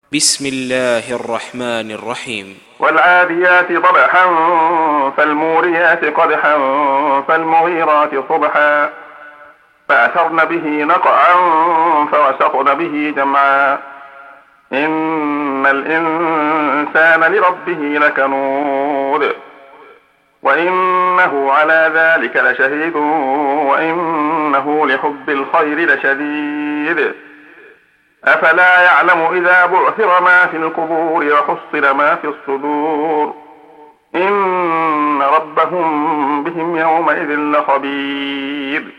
بسم الله الرحمن الرحيم. والعاديات ضبحا فالموريات قدحا فالمغيرات صبحا فأثرن به نقعا فوسطن به جمعا إن الإنسان لربه لكنود وإنه على ذلك لشهيد وإنه لحب الخير لشديد أفلا يعلم إذا بعثر ما في القبور وحصل ما في الصدور إن ربهم بهم يومئذ لخبير.